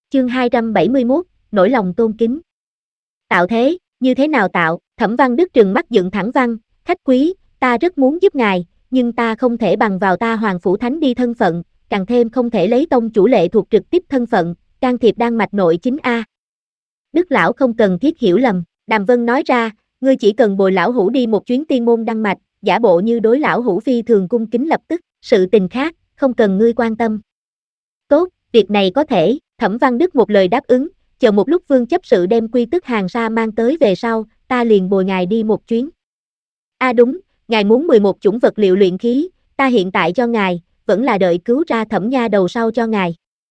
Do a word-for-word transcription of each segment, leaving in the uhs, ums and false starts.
Chương hai trăm bảy mươi mốt, nỗi lòng tôn kính. Tạo thế, như thế nào tạo? Thẩm Văn Đức trừng mắt dựng thẳng văn, khách quý, ta rất muốn giúp ngài, nhưng ta không thể bằng vào ta Hoàng Phủ Thánh đi thân phận, càng thêm không thể lấy tông chủ lệ thuộc trực tiếp thân phận, can thiệp đan mạch nội chính a. Đức lão không cần thiết hiểu lầm, Đàm Vân nói ra, ngươi chỉ cần bồi lão hủ đi một chuyến tiên môn đăng mạch, giả bộ như đối lão hủ phi thường cung kính lập tức, sự tình khác, không cần ngươi quan tâm. Tốt, việc này có thể, Thẩm Văn Đức một lời đáp ứng, chờ một lúc Vương chấp sự đem quy tức hàng sa mang tới về sau, ta liền bồi ngài đi một chuyến. A à đúng, ngài muốn mười một chủng vật liệu luyện khí, ta hiện tại cho ngài, vẫn là đợi cứu ra Thẩm nha đầu sau cho ngài.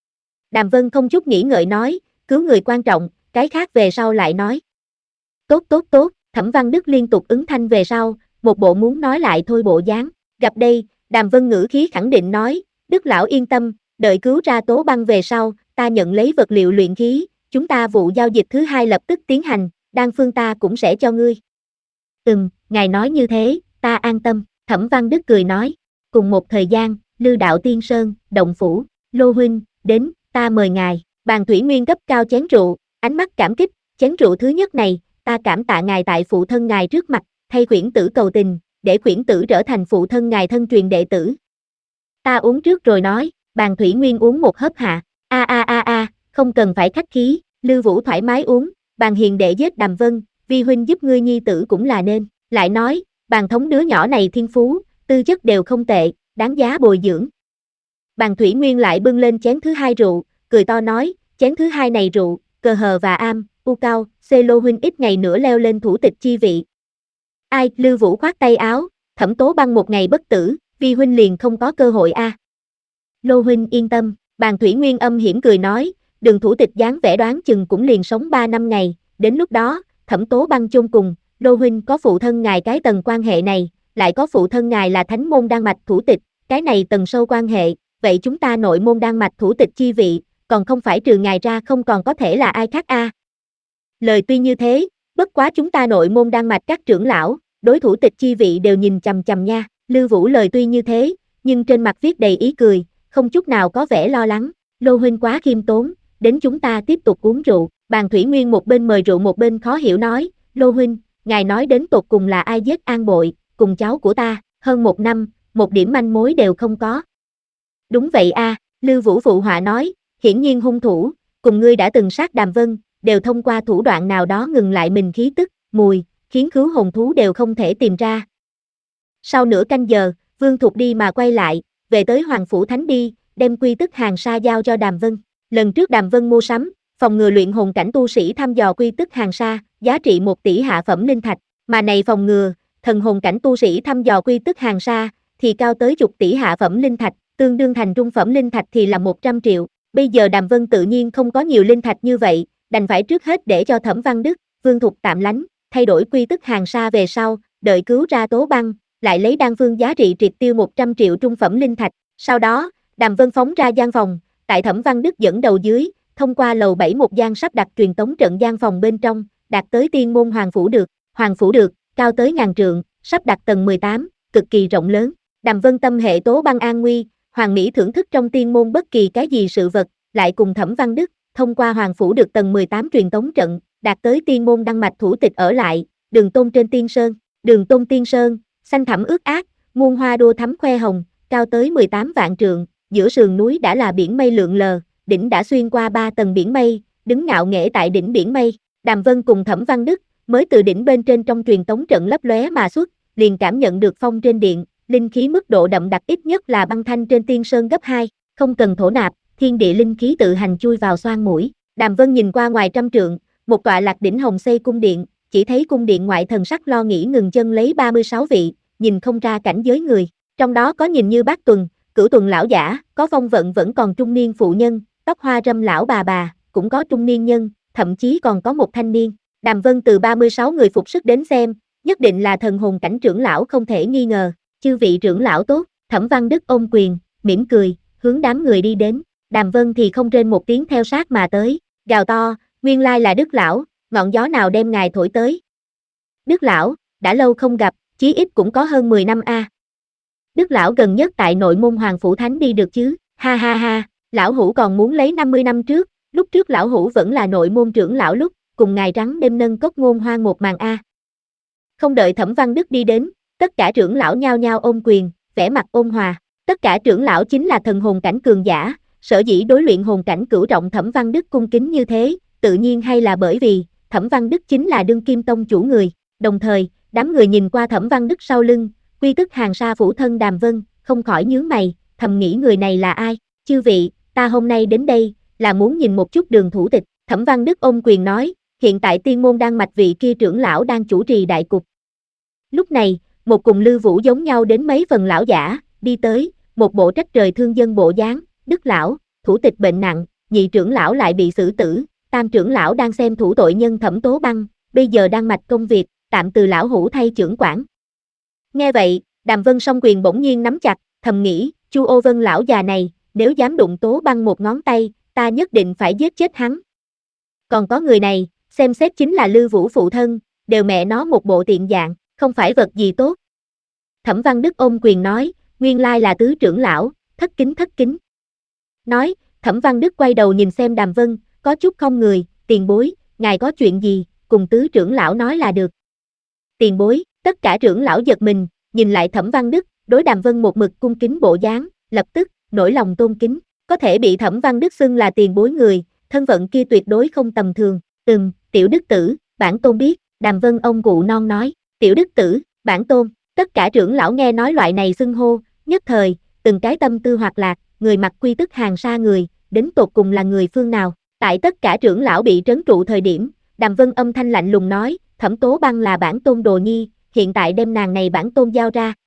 Đàm Vân không chút nghĩ ngợi nói, cứu người quan trọng, cái khác về sau lại nói. Tốt tốt tốt, Thẩm Văn Đức liên tục ứng thanh về sau, một bộ muốn nói lại thôi bộ dáng. Gặp đây, Đàm Vân ngữ khí khẳng định nói, Đức lão yên tâm, đợi cứu ra Tố Băng về sau, ta nhận lấy vật liệu luyện khí, chúng ta vụ giao dịch thứ hai lập tức tiến hành, đan phương ta cũng sẽ cho ngươi. Ừm, ngài nói như thế, ta an tâm, Thẩm Văn Đức cười nói. Cùng một thời gian, Lư Đạo Tiên Sơn, Động Phủ, Lô huynh, đến, ta mời ngài. Bàn Thủy Nguyên gấp cao chén rượu, ánh mắt cảm kích, chén rượu thứ nhất này, ta cảm tạ ngài tại phụ thân ngài trước mặt, thay khuyển tử cầu tình, để khuyển tử trở thành phụ thân ngài thân truyền đệ tử. Ta uống trước rồi nói, Bàn Thủy Nguyên uống một hớp hạ, a a a a, không cần phải khách khí, Lư Vũ thoải mái uống, Bàn hiền đệ giết Đàm Vân, vi huynh giúp ngươi nhi tử cũng là nên, lại nói, Bàn thống đứa nhỏ này thiên phú, tư chất đều không tệ, đáng giá bồi dưỡng. Bàn Thủy Nguyên lại bưng lên chén thứ hai rượu, cười to nói, chén thứ hai này rượu, cờ hờ và am, u cao, xê Lô huynh ít ngày nữa leo lên thủ tịch chi vị. Ai, Lư Vũ khoát tay áo, Thẩm Tố Băng một ngày bất tử, vi huynh liền không có cơ hội a. À. Lô huynh yên tâm, Bàn Thủy Nguyên âm hiểm cười nói, đường thủ tịch dáng vẻ đoán chừng cũng liền sống ba năm ngày, đến lúc đó, Thẩm Tố Băng chôn cùng, Lô huynh có phụ thân ngài cái tầng quan hệ này, lại có phụ thân ngài là thánh môn đan mạch thủ tịch, cái này tầng sâu quan hệ, vậy chúng ta nội môn đan mạch thủ tịch chi vị, còn không phải trừ ngài ra không còn có thể là ai khác a. À. Lời tuy như thế, bất quá chúng ta nội môn đan mạch các trưởng lão, đối thủ tịch chi vị đều nhìn chằm chằm nha, Lư Vũ lời tuy như thế, nhưng trên mặt viết đầy ý cười, không chút nào có vẻ lo lắng, Lô huynh quá khiêm tốn, đến chúng ta tiếp tục uống rượu, Bàn Thủy Nguyên một bên mời rượu một bên khó hiểu nói, Lô huynh, ngài nói đến tột cùng là ai giết An Bội, cùng cháu của ta, hơn một năm, một điểm manh mối đều không có. Đúng vậy a, à, Lư Vũ phụ họa nói, hiển nhiên hung thủ, cùng ngươi đã từng sát Đàm Vân, đều thông qua thủ đoạn nào đó ngừng lại mình khí tức, mùi, khiến khứu hồn thú đều không thể tìm ra. Sau nửa canh giờ, Vương Thục đi mà quay lại, về tới Hoàng Phủ Thánh đi, đem quy tức hàng sa giao cho Đàm Vân. Lần trước Đàm Vân mua sắm, phòng ngừa luyện hồn cảnh tu sĩ thăm dò quy tức hàng sa, giá trị một tỷ hạ phẩm linh thạch, mà này phòng ngừa, thần hồn cảnh tu sĩ thăm dò quy tức hàng sa, thì cao tới chục tỷ hạ phẩm linh thạch, tương đương thành trung phẩm linh thạch thì là một trăm triệu. Bây giờ Đàm Vân tự nhiên không có nhiều linh thạch như vậy, đành phải trước hết để cho Thẩm Văn Đức, Vương Thục tạm lánh, thay đổi quy tức hàng sa về sau, đợi cứu ra Tố Băng, lại lấy đan phương giá trị triệt tiêu một trăm triệu trung phẩm linh thạch. Sau đó, Đàm Vân phóng ra gian phòng, tại Thẩm Văn Đức dẫn đầu dưới, thông qua lầu bảy một gian sắp đặt truyền tống trận gian phòng bên trong, đạt tới tiên môn Hoàng Phủ được, Hoàng Phủ được, cao tới ngàn trượng, sắp đặt tầng mười tám, cực kỳ rộng lớn. Đàm Vân tâm hệ Tố Băng an nguy, Hoàng Mỹ thưởng thức trong tiên môn bất kỳ cái gì sự vật, lại cùng Thẩm Văn Đức, thông qua Hoàng Phủ được tầng mười tám truyền tống trận, đạt tới tiên môn đăng mạch thủ tịch ở lại, Đường Tôn trên Tiên Sơn, Đường Tôn Tiên Sơn, xanh thẳm ướt át, muôn hoa đua thắm khoe hồng, cao tới mười tám vạn trượng, giữa sườn núi đã là biển mây lượn lờ, đỉnh đã xuyên qua ba tầng biển mây, đứng ngạo nghễ tại đỉnh biển mây. Đàm Vân cùng Thẩm Văn Đức mới từ đỉnh bên trên trong truyền tống trận lấp lóe mà xuất, liền cảm nhận được phong trên điện, linh khí mức độ đậm đặc ít nhất là băng thanh trên Tiên Sơn gấp hai, không cần thổ nạp, thiên địa linh khí tự hành chui vào xoang mũi. Đàm Vân nhìn qua ngoài trăm trượng, một tọa lạc đỉnh hồng xây cung điện, chỉ thấy cung điện ngoại thần sắc lo nghĩ ngừng chân lấy ba mươi sáu vị, nhìn không ra cảnh giới người, trong đó có nhìn như Bát Tuần, Cửu Tuần lão giả, có phong vận vẫn còn trung niên phụ nhân, tóc hoa râm lão bà bà, cũng có trung niên nhân, thậm chí còn có một thanh niên. Đàm Vân từ ba mươi sáu người phục sức đến xem, nhất định là thần hồn cảnh trưởng lão không thể nghi ngờ. Chư vị trưởng lão tốt, Thẩm Văn Đức ôm quyền, mỉm cười, hướng đám người đi đến. Đàm Vân thì không rên một tiếng theo sát mà tới, gào to, nguyên lai là Đức lão, ngọn gió nào đem ngài thổi tới. Đức lão, đã lâu không gặp, chí ít cũng có hơn mười năm a. À. Đức lão gần nhất tại nội môn Hoàng Phủ Thánh đi được chứ, ha ha ha, lão hủ còn muốn lấy năm mươi năm trước, Lúc trước lão hủ vẫn là nội môn trưởng lão lúc, cùng ngài rắn đêm nâng cốc ngôn hoang một màn a. Không đợi Thẩm Văn Đức đi đến, tất cả trưởng lão nhao nhao ôm quyền, vẻ mặt ôn hòa. Tất cả trưởng lão chính là thần hồn cảnh cường giả, sở dĩ đối luyện hồn cảnh cửu trọng Thẩm Văn Đức cung kính như thế, tự nhiên hay là bởi vì, Thẩm Văn Đức chính là đương kim tông chủ người. Đồng thời, đám người nhìn qua Thẩm Văn Đức sau lưng, quy tức hàng sa phủ thân Đàm Vân, không khỏi nhướng mày, thầm nghĩ người này là ai. Chư vị, ta hôm nay đến đây, là muốn nhìn một chút Đường thủ tịch. Thẩm Văn Đức ôm quyền nói, hiện tại tiên môn Đan Mạch vị kia trưởng lão đang chủ trì đại cục. Lúc này, một cùng Lư Vũ giống nhau đến mấy phần lão giả, đi tới, một bộ trách trời thương dân bộ dáng. Đức lão, thủ tịch bệnh nặng, nhị trưởng lão lại bị xử tử, tam trưởng lão đang xem thủ tội nhân Thẩm Tố Băng, bây giờ Đan Mạch công việc, tạm từ lão hủ thay trưởng quản. Nghe vậy, Đàm Vân song quyền bỗng nhiên nắm chặt, thầm nghĩ, Chu Ô Vân lão già này, nếu dám đụng Tố Băng một ngón tay, ta nhất định phải giết chết hắn. Còn có người này, xem xét chính là Lư Vũ phụ thân, đều mẹ nó một bộ tiện dạng, không phải vật gì tốt. Thẩm Văn Đức ôm quyền nói, nguyên lai là tứ trưởng lão, thất kính thất kính. Nói, Thẩm Văn Đức quay đầu nhìn xem Đàm Vân, có chút không người, tiền bối, ngài có chuyện gì, cùng tứ trưởng lão nói là được. Tiền bối, tất cả trưởng lão giật mình, nhìn lại Thẩm Văn Đức, đối Đàm Vân một mực cung kính bộ dáng, lập tức, nổi lòng tôn kính, có thể bị Thẩm Văn Đức xưng là tiền bối người, thân phận kia tuyệt đối không tầm thường. Ừm, tiểu đức tử, bản tôn biết. Đàm Vân ông cụ non nói, tiểu đức tử, bản tôn. Tất cả trưởng lão nghe nói loại này xưng hô, nhất thời, từng cái tâm tư hoạt lạc, người mặc quy tức hàng sa người, đến tột cùng là người phương nào. Tại tất cả trưởng lão bị trấn trụ thời điểm, Đàm Vân âm thanh lạnh lùng nói, Thẩm Tố Băng là bản tôn đồ nhi, hiện tại đem nàng này bản tôn giao ra.